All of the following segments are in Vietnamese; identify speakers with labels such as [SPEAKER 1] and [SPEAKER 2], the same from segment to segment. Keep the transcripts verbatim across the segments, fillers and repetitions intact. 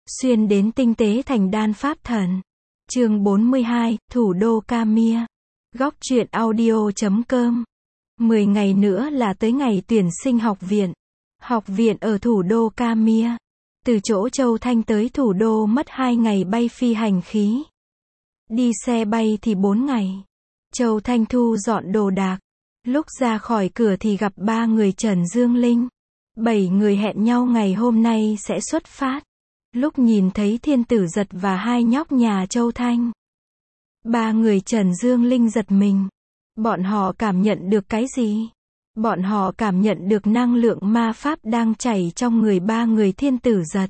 [SPEAKER 1] Xuyên đến tinh tế thành đan pháp thần. Chương bốn mươi hai, Thủ đô Camia. Góc truyện audio chấm com. mười ngày nữa là tới ngày tuyển sinh học viện. Học viện ở thủ đô Camia. Từ chỗ Châu Thanh tới thủ đô mất hai ngày bay phi hành khí. Đi xe bay thì bốn ngày. Châu Thanh thu dọn đồ đạc. Lúc ra khỏi cửa thì gặp ba người Trần Dương Linh. Bảy người hẹn nhau ngày hôm nay sẽ xuất phát. Lúc nhìn thấy Thiên Tử Giật và hai nhóc nhà Châu Thanh, ba người Trần Dương Linh giật mình. Bọn họ cảm nhận được cái gì? Bọn họ cảm nhận được năng lượng ma pháp đang chảy trong người ba người Thiên Tử Giật.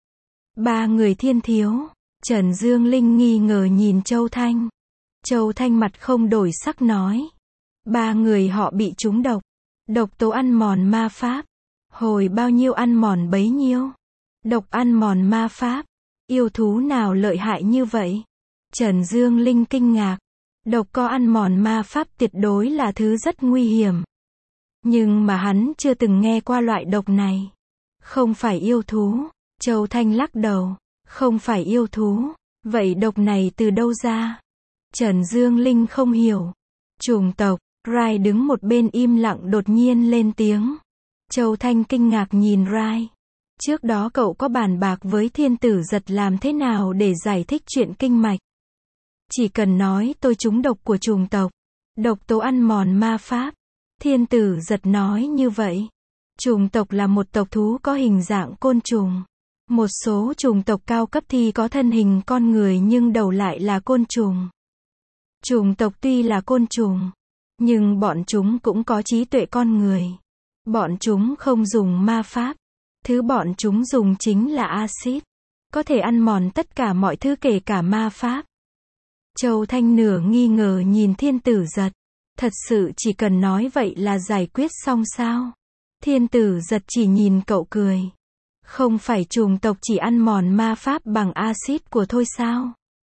[SPEAKER 1] Ba người Thiên Thiếu. Trần Dương Linh nghi ngờ nhìn Châu Thanh. Châu Thanh mặt không đổi sắc nói. Ba người họ bị trúng độc. Độc tố ăn mòn ma pháp. Hồi bao nhiêu ăn mòn bấy nhiêu. Độc ăn mòn ma pháp. Yêu thú nào lợi hại như vậy? Trần Dương Linh kinh ngạc. Độc có ăn mòn ma pháp tuyệt đối là thứ rất nguy hiểm. Nhưng mà hắn chưa từng nghe qua loại độc này. Không phải yêu thú. Châu Thanh lắc đầu. Không phải yêu thú. Vậy độc này từ đâu ra? Trần Dương Linh không hiểu. Chủng tộc. Rai đứng một bên im lặng đột nhiên lên tiếng. Châu Thanh kinh ngạc nhìn Rai. Trước đó cậu có bàn bạc với Thiên Tử Giật làm thế nào để giải thích chuyện kinh mạch. Chỉ cần nói tôi trúng độc của chủng tộc. Độc tố ăn mòn ma pháp. Thiên Tử Giật nói như vậy. Chủng tộc là một tộc thú có hình dạng côn trùng. Một số chủng tộc cao cấp thì có thân hình con người nhưng đầu lại là côn trùng. Chủng tộc tuy là côn trùng, nhưng bọn chúng cũng có trí tuệ con người. Bọn chúng không dùng ma pháp. Thứ bọn chúng dùng chính là axit. Có thể ăn mòn tất cả mọi thứ kể cả ma pháp. Châu Thanh nửa nghi ngờ nhìn Thiên Tử Giật. Thật sự chỉ cần nói vậy là giải quyết xong sao? Thiên Tử Giật chỉ nhìn cậu cười. Không phải chủng tộc chỉ ăn mòn ma pháp bằng axit của thôi sao?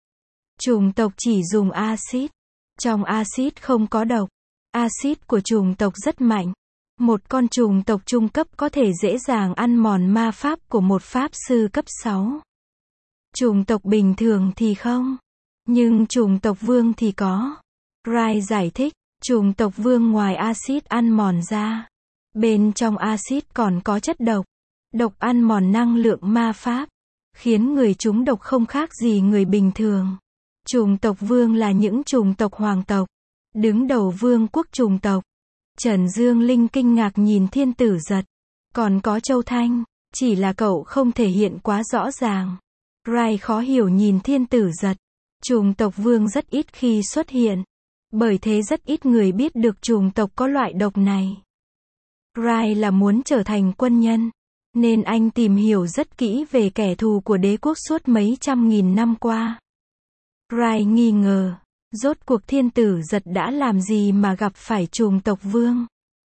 [SPEAKER 1] Chủng tộc chỉ dùng axit. Trong axit không có độc. Axit của chủng tộc rất mạnh. Một con chủng tộc trung cấp có thể dễ dàng ăn mòn ma pháp của một pháp sư cấp sáu. Chủng tộc bình thường thì không. Nhưng chủng tộc vương thì có. Rai giải thích, chủng tộc vương ngoài axit ăn mòn ra. Bên trong axit còn có chất độc. Độc ăn mòn năng lượng ma pháp. Khiến người chúng độc không khác gì người bình thường. Chủng tộc vương là những chủng tộc hoàng tộc. Đứng đầu vương quốc chủng tộc. Trần Dương Linh kinh ngạc nhìn Thiên Tử Giật. Còn có Châu Thanh. Chỉ là cậu không thể hiện quá rõ ràng. Rai khó hiểu nhìn Thiên Tử Giật. Chủng tộc vương rất ít khi xuất hiện. Bởi thế rất ít người biết được chủng tộc có loại độc này. Rai là muốn trở thành quân nhân. Nên anh tìm hiểu rất kỹ về kẻ thù của đế quốc suốt mấy trăm nghìn năm qua. Rai nghi ngờ. Rốt cuộc Thiên Tử Giật đã làm gì mà gặp phải chủng tộc vương?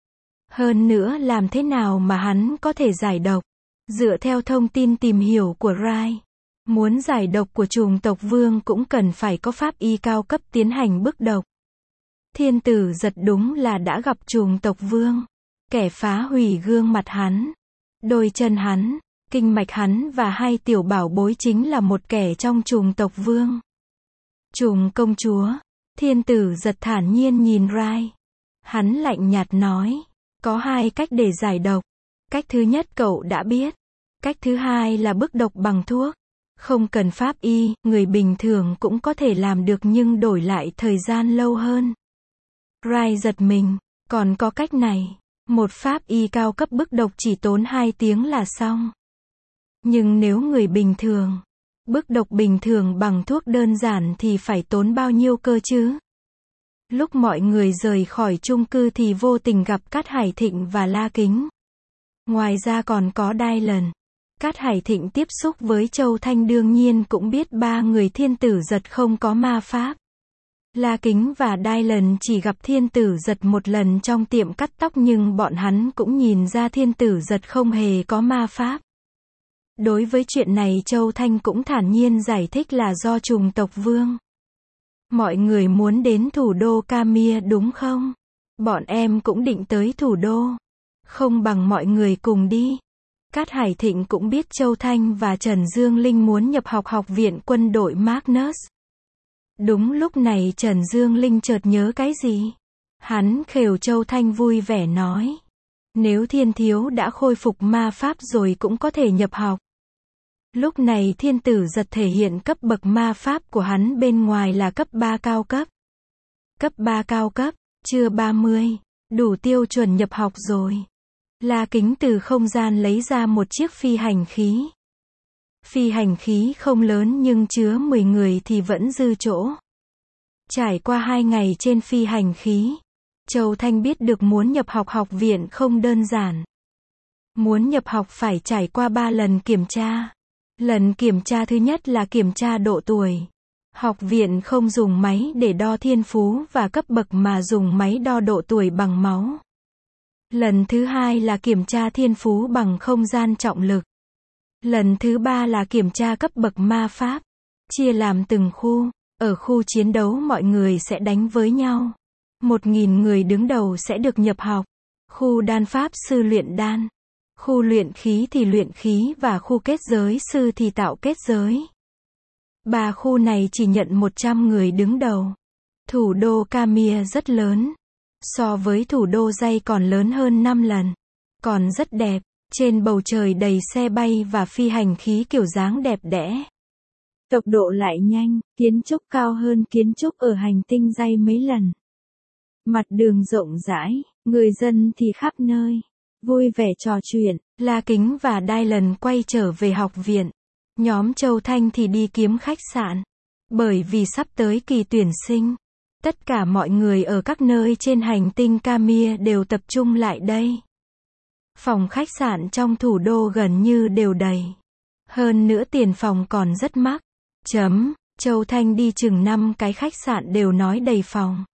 [SPEAKER 1] Hơn nữa làm thế nào mà hắn có thể giải độc? Dựa theo thông tin tìm hiểu của Rai, muốn giải độc của chủng tộc vương cũng cần phải có pháp y cao cấp tiến hành bức độc. Thiên Tử Giật đúng là đã gặp chủng tộc vương. Kẻ phá hủy gương mặt hắn, đôi chân hắn, kinh mạch hắn và hai tiểu bảo bối chính là một kẻ trong chủng tộc vương. Trùng công chúa. Thiên Tử Giật thản nhiên nhìn Rai. Hắn lạnh nhạt nói. Có hai cách để giải độc. Cách thứ nhất cậu đã biết. Cách thứ hai là bức độc bằng thuốc. Không cần pháp y, người bình thường cũng có thể làm được nhưng đổi lại thời gian lâu hơn. Rai giật mình. Còn có cách này. Một pháp y cao cấp bức độc chỉ tốn hai tiếng là xong. Nhưng nếu người bình thường, bức độc bình thường bằng thuốc đơn giản thì phải tốn bao nhiêu cơ chứ? Lúc mọi người rời khỏi chung cư thì vô tình gặp Cát Hải Thịnh và La Kính. Ngoài ra còn có Dylan. Cát Hải Thịnh tiếp xúc với Châu Thanh đương nhiên cũng biết ba người Thiên Tử Giật không có ma pháp. La Kính và Dylan chỉ gặp Thiên Tử Giật một lần trong tiệm cắt tóc nhưng bọn hắn cũng nhìn ra Thiên Tử Giật không hề có ma pháp. Đối với chuyện này Châu Thanh cũng thản nhiên giải thích là do chủng tộc vương. Mọi người muốn đến thủ đô Camia đúng không? Bọn em cũng định tới thủ đô. Không bằng mọi người cùng đi. Cát Hải Thịnh cũng biết Châu Thanh và Trần Dương Linh muốn nhập học học viện quân đội Magnus. Đúng lúc này Trần Dương Linh chợt nhớ cái gì. Hắn khều Châu Thanh vui vẻ nói. Nếu Thiên Thiếu đã khôi phục ma pháp rồi cũng có thể nhập học. Lúc này Thiên Tử Giật thể hiện cấp bậc ma pháp của hắn bên ngoài là cấp ba cao cấp. Cấp ba cao cấp, chưa ba mươi, đủ tiêu chuẩn nhập học rồi. La Kính từ không gian lấy ra một chiếc phi hành khí. Phi hành khí không lớn nhưng chứa mười người thì vẫn dư chỗ. Trải qua hai ngày trên phi hành khí, Châu Thanh biết được muốn nhập học học viện không đơn giản. Muốn nhập học phải trải qua ba lần kiểm tra. Lần kiểm tra thứ nhất là kiểm tra độ tuổi. Học viện không dùng máy để đo thiên phú và cấp bậc mà dùng máy đo độ tuổi bằng máu. Lần thứ hai là kiểm tra thiên phú bằng không gian trọng lực. Lần thứ ba là kiểm tra cấp bậc ma pháp. Chia làm từng khu. Ở khu chiến đấu mọi người sẽ đánh với nhau. Một nghìn người đứng đầu sẽ được nhập học. Khu đan pháp sư luyện đan. Khu luyện khí thì luyện khí và khu kết giới sư thì tạo kết giới. Ba khu này chỉ nhận một trăm người đứng đầu. Thủ đô Camia rất lớn. So với thủ đô Dây còn lớn hơn năm lần. Còn rất đẹp. Trên bầu trời đầy xe bay và phi hành khí kiểu dáng đẹp đẽ. Tốc độ lại nhanh, kiến trúc cao hơn kiến trúc ở hành tinh Dây mấy lần. Mặt đường rộng rãi, người dân thì khắp nơi. Vui vẻ trò chuyện, La Kính và Dylan quay trở về học viện. Nhóm Châu Thanh thì đi kiếm khách sạn. Bởi vì sắp tới kỳ tuyển sinh. Tất cả mọi người ở các nơi trên hành tinh Camia đều tập trung lại đây. Phòng khách sạn trong thủ đô gần như đều đầy. Hơn nữa tiền phòng còn rất mắc. Chấm, Châu Thanh đi chừng năm cái khách sạn đều nói đầy phòng.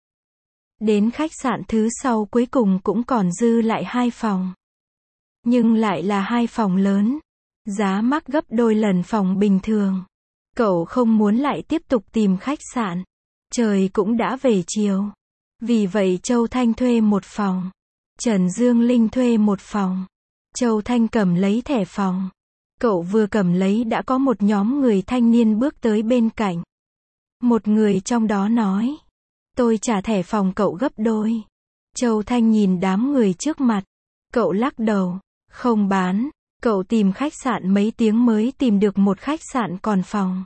[SPEAKER 1] Đến khách sạn thứ sau cuối cùng cũng còn dư lại hai phòng. Nhưng lại là hai phòng lớn. Giá mắc gấp đôi lần phòng bình thường. Cậu không muốn lại tiếp tục tìm khách sạn. Trời cũng đã về chiều. Vì vậy Châu Thanh thuê một phòng. Trần Dương Linh thuê một phòng. Châu Thanh cầm lấy thẻ phòng. Cậu vừa cầm lấy đã có một nhóm người thanh niên bước tới bên cạnh. Một người trong đó nói. Tôi trả thẻ phòng cậu gấp đôi. Châu Thanh nhìn đám người trước mặt. Cậu lắc đầu. Không bán. Cậu tìm khách sạn mấy tiếng mới tìm được một khách sạn còn phòng.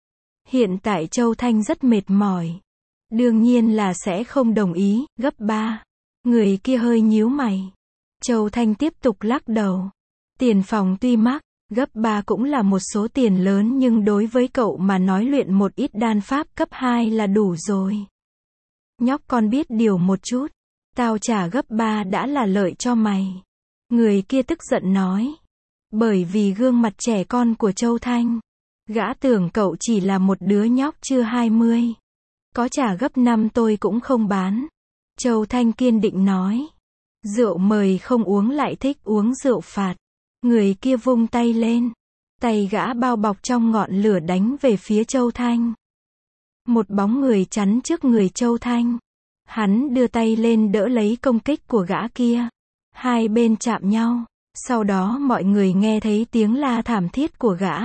[SPEAKER 1] Hiện tại Châu Thanh rất mệt mỏi. Đương nhiên là sẽ không đồng ý, gấp ba. Người kia hơi nhíu mày. Châu Thanh tiếp tục lắc đầu. Tiền phòng tuy mắc, gấp ba cũng là một số tiền lớn nhưng đối với cậu mà nói luyện một ít đan pháp cấp hai là đủ rồi. Nhóc con biết điều một chút. Tao trả gấp ba đã là lợi cho mày. Người kia tức giận nói. Bởi vì gương mặt trẻ con của Châu Thanh. Gã tưởng cậu chỉ là một đứa nhóc chưa hai mươi. Có trả gấp năm tôi cũng không bán. Châu Thanh kiên định nói. Rượu mời không uống lại thích uống rượu phạt. Người kia vung tay lên. Tay gã bao bọc trong ngọn lửa đánh về phía Châu Thanh. Một bóng người chắn trước người Châu Thanh. Hắn đưa tay lên đỡ lấy công kích của gã kia. Hai bên chạm nhau. Sau đó mọi người nghe thấy tiếng la thảm thiết của gã.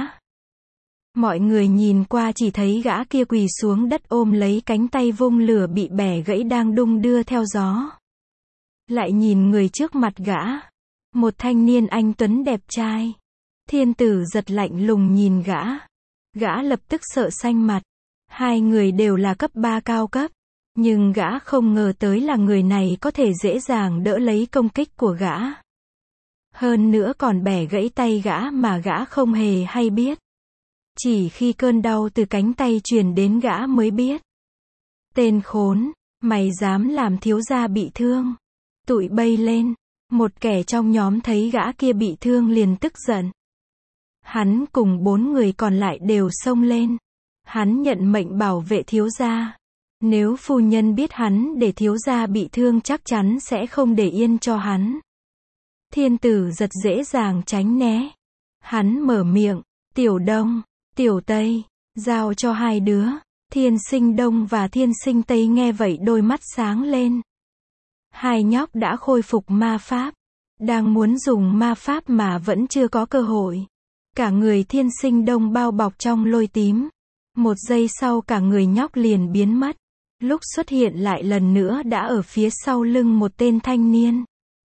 [SPEAKER 1] Mọi người nhìn qua chỉ thấy gã kia quỳ xuống đất ôm lấy cánh tay vung lửa bị bẻ gãy đang đung đưa theo gió. Lại nhìn người trước mặt gã. Một thanh niên anh tuấn đẹp trai. Thiên Tử Giật lạnh lùng nhìn gã. Gã lập tức sợ xanh mặt. Hai người đều là cấp ba cao cấp. Nhưng gã không ngờ tới là người này có thể dễ dàng đỡ lấy công kích của gã. Hơn nữa còn bẻ gãy tay gã mà gã không hề hay biết. Chỉ khi cơn đau từ cánh tay truyền đến gã mới biết. Tên khốn, mày dám làm thiếu gia bị thương. Tụi bay lên. Một kẻ trong nhóm thấy gã kia bị thương liền tức giận. Hắn cùng bốn người còn lại đều xông lên. Hắn nhận mệnh bảo vệ thiếu gia. Nếu phu nhân biết hắn để thiếu gia bị thương chắc chắn sẽ không để yên cho hắn. Thiên Tử Giật dễ dàng tránh né. Hắn mở miệng. Tiểu Đông, Tiểu Tây, giao cho hai đứa. Thiên Sinh Đông và Thiên Sinh Tây nghe vậy đôi mắt sáng lên. Hai nhóc đã khôi phục ma pháp. Đang muốn dùng ma pháp mà vẫn chưa có cơ hội. Cả người Thiên Sinh Đông bao bọc trong lôi tím. Một giây sau cả người nhóc liền biến mất. Lúc xuất hiện lại lần nữa đã ở phía sau lưng một tên thanh niên.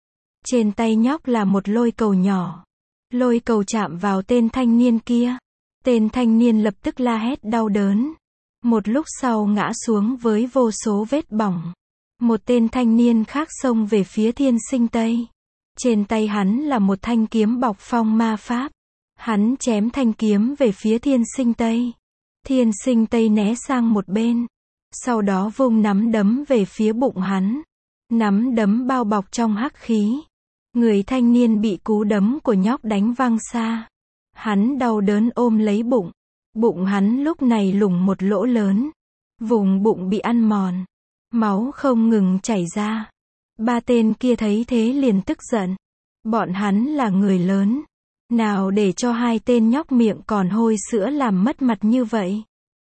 [SPEAKER 1] Trên tay nhóc là một lôi cầu nhỏ. Lôi cầu chạm vào tên thanh niên kia. Tên thanh niên lập tức la hét đau đớn. Một lúc sau ngã xuống với vô số vết bỏng. Một tên thanh niên khác xông về phía Thiên Sinh Tây. Trên tay hắn là một thanh kiếm bọc phong ma pháp. Hắn chém thanh kiếm về phía Thiên Sinh Tây. Thiên Sinh Tây né sang một bên. Sau đó vung nắm đấm về phía bụng hắn. Nắm đấm bao bọc trong hắc khí. Người thanh niên bị cú đấm của nhóc đánh văng xa. Hắn đau đớn ôm lấy bụng. Bụng hắn lúc này lủng một lỗ lớn. Vùng bụng bị ăn mòn. Máu không ngừng chảy ra. Ba tên kia thấy thế liền tức giận. Bọn hắn là người lớn. Nào để cho hai tên nhóc miệng còn hôi sữa làm mất mặt như vậy.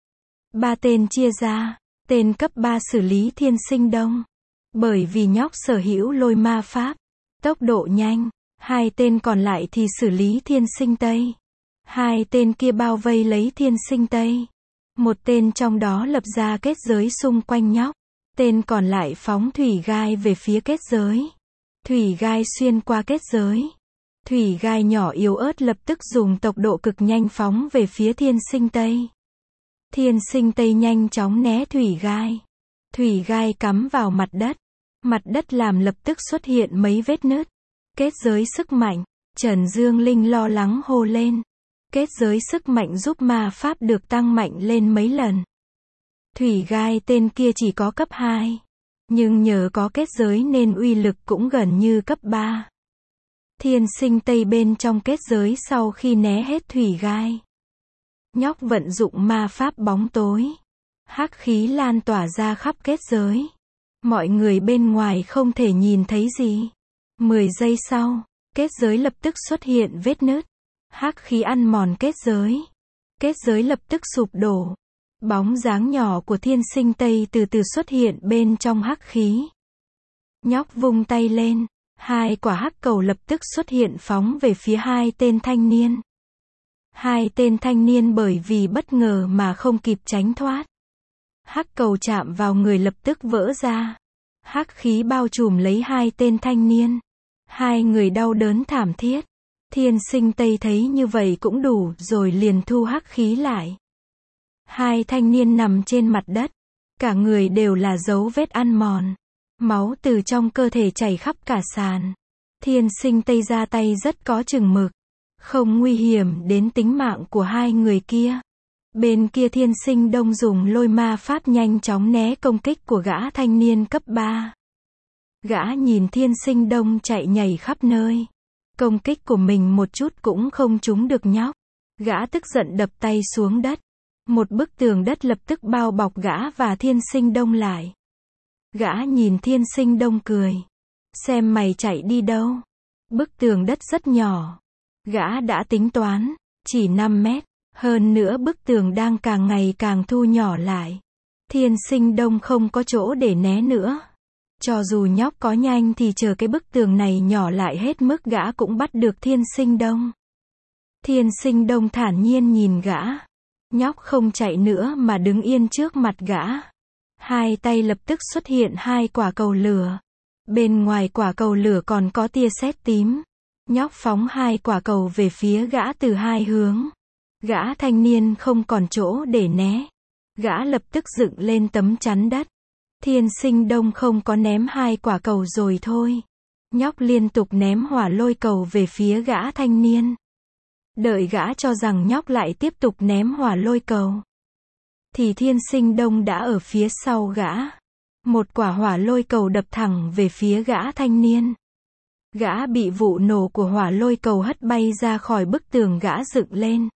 [SPEAKER 1] Ba tên chia ra. Tên cấp ba xử lý Thiên Sinh Đông. Bởi vì nhóc sở hữu lôi ma pháp. Tốc độ nhanh. Hai tên còn lại thì xử lý Thiên Sinh Tây. Hai tên kia bao vây lấy Thiên Sinh Tây. Một tên trong đó lập ra kết giới xung quanh nhóc. Tên còn lại phóng thủy gai về phía kết giới. Thủy gai xuyên qua kết giới. Thủy gai nhỏ yếu ớt lập tức dùng tốc độ cực nhanh phóng về phía Thiên Sinh Tây. Thiên Sinh Tây nhanh chóng né thủy gai. Thủy gai cắm vào mặt đất. Mặt đất làm lập tức xuất hiện mấy vết nứt. Kết giới sức mạnh. Trần Dương Linh lo lắng hô lên. Kết giới sức mạnh giúp ma pháp được tăng mạnh lên mấy lần. Thủy gai tên kia chỉ có cấp hai. Nhưng nhờ có kết giới nên uy lực cũng gần như cấp ba. Thiên Sinh Tây bên trong kết giới sau khi né hết thủy gai. Nhóc vận dụng ma pháp bóng tối. Hắc khí lan tỏa ra khắp kết giới. Mọi người bên ngoài không thể nhìn thấy gì. Mười giây sau, kết giới lập tức xuất hiện vết nứt. Hắc khí ăn mòn kết giới. Kết giới lập tức sụp đổ. Bóng dáng nhỏ của Thiên Sinh Tây từ từ xuất hiện bên trong hắc khí. Nhóc vung tay lên. Hai quả hắc cầu lập tức xuất hiện phóng về phía hai tên thanh niên. Hai tên thanh niên bởi vì bất ngờ mà không kịp tránh thoát. Hắc cầu chạm vào người lập tức vỡ ra. Hắc khí bao trùm lấy hai tên thanh niên. Hai người đau đớn thảm thiết. Thiên Sinh Tây thấy như vậy cũng đủ rồi liền thu hắc khí lại. Hai thanh niên nằm trên mặt đất. Cả người đều là dấu vết ăn mòn. Máu từ trong cơ thể chảy khắp cả sàn. Thiên Sinh Tây ra tay rất có chừng mực. Không nguy hiểm đến tính mạng của hai người kia. Bên kia Thiên Sinh Đông dùng lôi ma pháp nhanh chóng né công kích của gã thanh niên cấp ba. Gã nhìn Thiên Sinh Đông chạy nhảy khắp nơi. Công kích của mình một chút cũng không trúng được nhóc. Gã tức giận đập tay xuống đất. Một bức tường đất lập tức bao bọc gã và Thiên Sinh Đông lại. Gã nhìn Thiên Sinh Đông cười. Xem mày chạy đi đâu. Bức tường đất rất nhỏ. Gã đã tính toán. Chỉ năm mét. Hơn nữa bức tường đang càng ngày càng thu nhỏ lại. Thiên Sinh Đông không có chỗ để né nữa. Cho dù nhóc có nhanh thì chờ cái bức tường này nhỏ lại hết mức gã cũng bắt được Thiên Sinh Đông. Thiên Sinh Đông thản nhiên nhìn gã. Nhóc không chạy nữa mà đứng yên trước mặt gã. Hai tay lập tức xuất hiện hai quả cầu lửa. Bên ngoài quả cầu lửa còn có tia sét tím. Nhóc phóng hai quả cầu về phía gã từ hai hướng. Gã thanh niên không còn chỗ để né. Gã lập tức dựng lên tấm chắn đất. Thiên Sinh Đông không có ném hai quả cầu rồi thôi. Nhóc liên tục ném hỏa lôi cầu về phía gã thanh niên. Đợi gã cho rằng nhóc lại tiếp tục ném hỏa lôi cầu. Thì Thiên Sinh Đông đã ở phía sau gã. Một quả hỏa lôi cầu đập thẳng về phía gã thanh niên. Gã bị vụ nổ của hỏa lôi cầu hất bay ra khỏi bức tường gã dựng lên.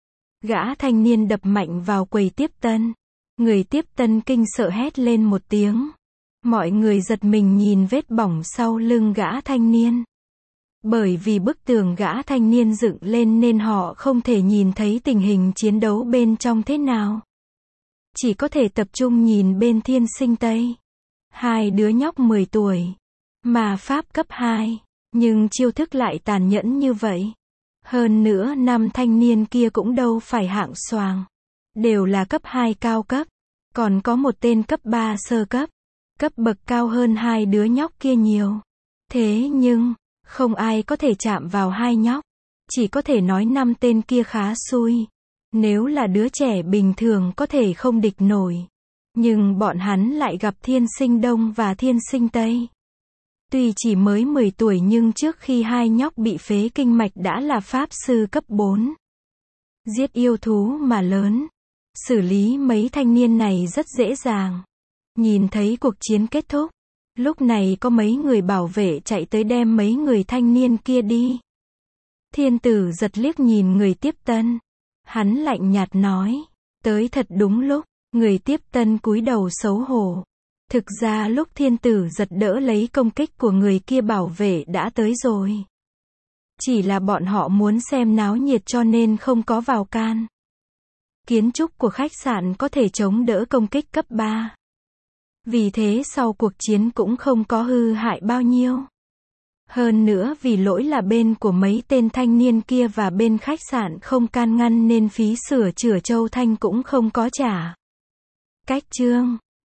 [SPEAKER 1] Gã thanh niên đập mạnh vào quầy tiếp tân. Người tiếp tân kinh sợ hét lên một tiếng. Mọi người giật mình nhìn vết bỏng sau lưng gã thanh niên. Bởi vì bức tường gã thanh niên dựng lên nên họ không thể nhìn thấy tình hình chiến đấu bên trong thế nào. Chỉ có thể tập trung nhìn bên Thiên Sinh Tây. Hai đứa nhóc mười tuổi. Ma pháp cấp hai. Nhưng chiêu thức lại tàn nhẫn như vậy. Hơn nữa năm thanh niên kia cũng đâu phải hạng xoàng. Đều là cấp hai cao cấp. Còn có một tên cấp ba sơ cấp. Cấp bậc cao hơn hai đứa nhóc kia nhiều. Thế nhưng, không ai có thể chạm vào hai nhóc. Chỉ có thể nói năm tên kia khá xui. Nếu là đứa trẻ bình thường có thể không địch nổi. Nhưng bọn hắn lại gặp thiên sinh Đông và thiên sinh Tây. Tuy chỉ mới mười tuổi nhưng trước khi hai nhóc bị phế kinh mạch đã là pháp sư cấp bốn. Giết yêu thú mà lớn. Xử lý mấy thanh niên này rất dễ dàng. Nhìn thấy cuộc chiến kết thúc. Lúc này có mấy người bảo vệ chạy tới đem mấy người thanh niên kia đi. Thiên tử giật liếc nhìn người tiếp tân. Hắn lạnh nhạt nói. Tới thật đúng lúc. Người tiếp tân cúi đầu xấu hổ. Thực ra lúc thiên tử giật đỡ lấy công kích của người kia bảo vệ đã tới rồi. Chỉ là bọn họ muốn xem náo nhiệt cho nên không có vào can. Kiến trúc của khách sạn có thể chống đỡ công kích cấp ba. Vì thế sau cuộc chiến cũng không có hư hại bao nhiêu. Hơn nữa vì lỗi là bên của mấy tên thanh niên kia và bên khách sạn không can ngăn nên phí sửa chữa Châu Thanh cũng không có trả. Cách chương